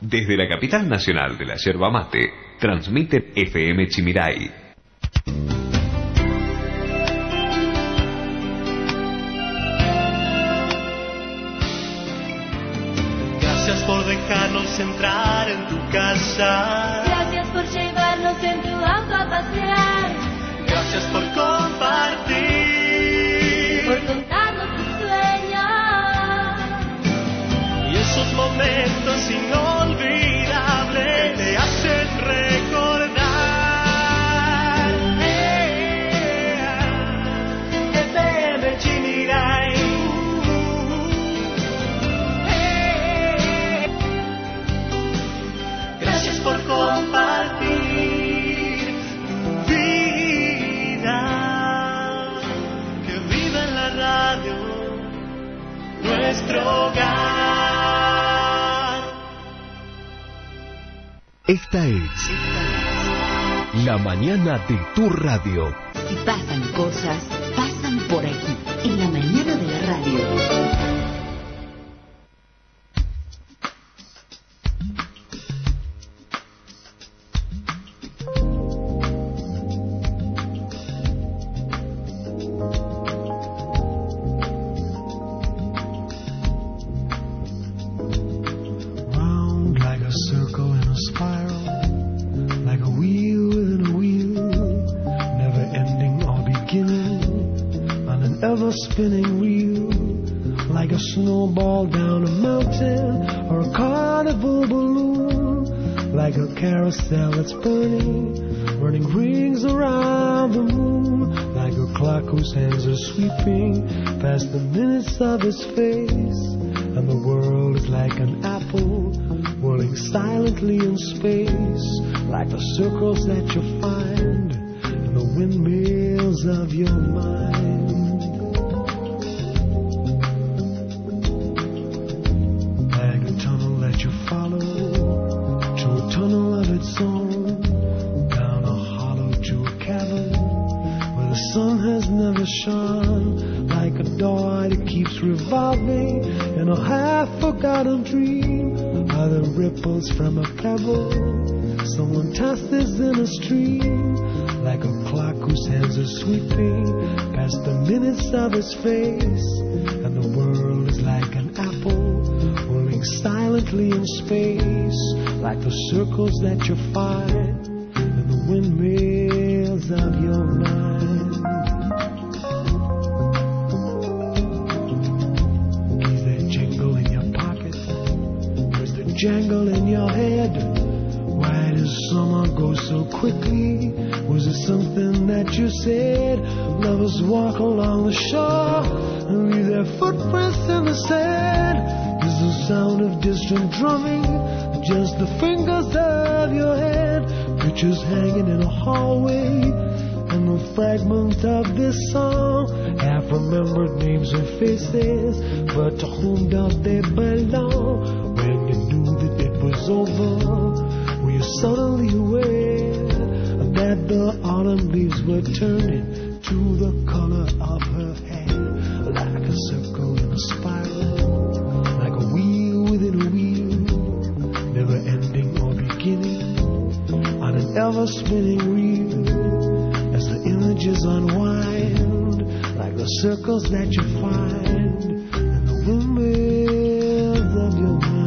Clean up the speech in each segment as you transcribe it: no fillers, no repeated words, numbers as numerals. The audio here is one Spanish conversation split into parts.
Desde la capital nacional de la yerba mate, transmite FM Chimiray. Gracias por dejarnos entrar en tu casa. Gracias por llevarnos en tu auto a pasear. Gracias por compartir. Por contarnos tus sueños. Y esos momentos inolvidables te hacen recordar. FM Chimiray. Gracias por compartir tu vida. Que viva en la radio nuestro hogar. Esta es La Mañana de tu Radio. Si pasan cosas, pasan por aquí, en La Mañana de la Radio. Spinning wheel, like a snowball down a mountain, or a carnival balloon, like a carousel that's burning rings around the moon, like a clock whose hands are sweeping past the minutes of his face, and the world is like an apple whirling silently in space, like the circles that you find in the windmills of your mind. Shone like a door that keeps revolving in a half-forgotten dream. Are the ripples from a pebble someone tosses in a stream, like a clock whose hands are sweeping past the minutes of his face, and the world is like an apple rolling silently in space, like the circles that you find in the windmills of your mind. Jangle in your head. Why does summer go so quickly? Was it something that you said? Lovers walk along the shore and leave their footprints in the sand. Is the sound of distant drumming just the fingers of your hand? Pictures hanging in a hallway, and the fragment of this song, half-remembered names and faces, but to whom does they belong? When you knew that it was over, were you suddenly aware that the autumn leaves were turning to the color of her hair? Like a circle in a spiral, like a wheel within a wheel, never ending or beginning, on an ever-spinning reel, as the images unwind, like the circles that you find in the windmills of your mind.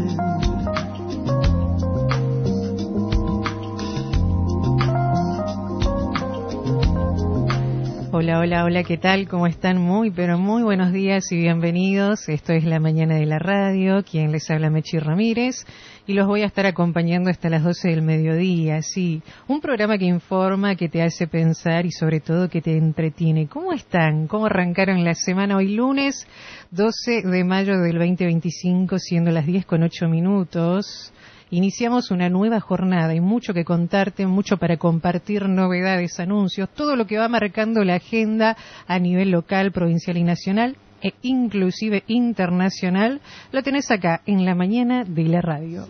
Hola, hola, hola, ¿qué tal? ¿Cómo están? Muy, pero muy buenos días y bienvenidos. Esto es La Mañana de la Radio, quien les habla Mechi Ramírez, y los voy a estar acompañando hasta las 12 del mediodía, sí. Un programa que informa, que te hace pensar y sobre todo que te entretiene. ¿Cómo están? ¿Cómo arrancaron la semana? Hoy lunes 12 de mayo del 2025, siendo las 10:08. Iniciamos una nueva jornada y mucho que contarte, mucho para compartir, novedades, anuncios, todo lo que va marcando la agenda a nivel local, provincial y nacional, e inclusive internacional, lo tenés acá en La Mañana de la Radio.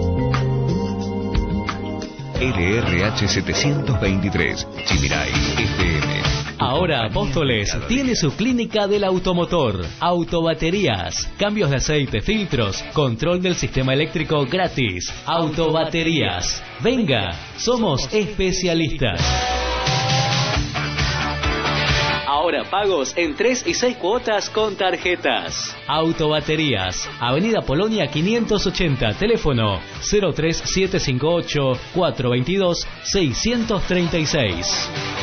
LRH 723, Chimiray Ahora Apóstoles tiene su clínica del automotor, autobaterías, cambios de aceite, filtros, control del sistema eléctrico gratis. Autobaterías. Venga, somos especialistas. Ahora pagos en 3 y 6 cuotas con tarjetas. Autobaterías, Avenida Polonia 580, teléfono 03758 422 636.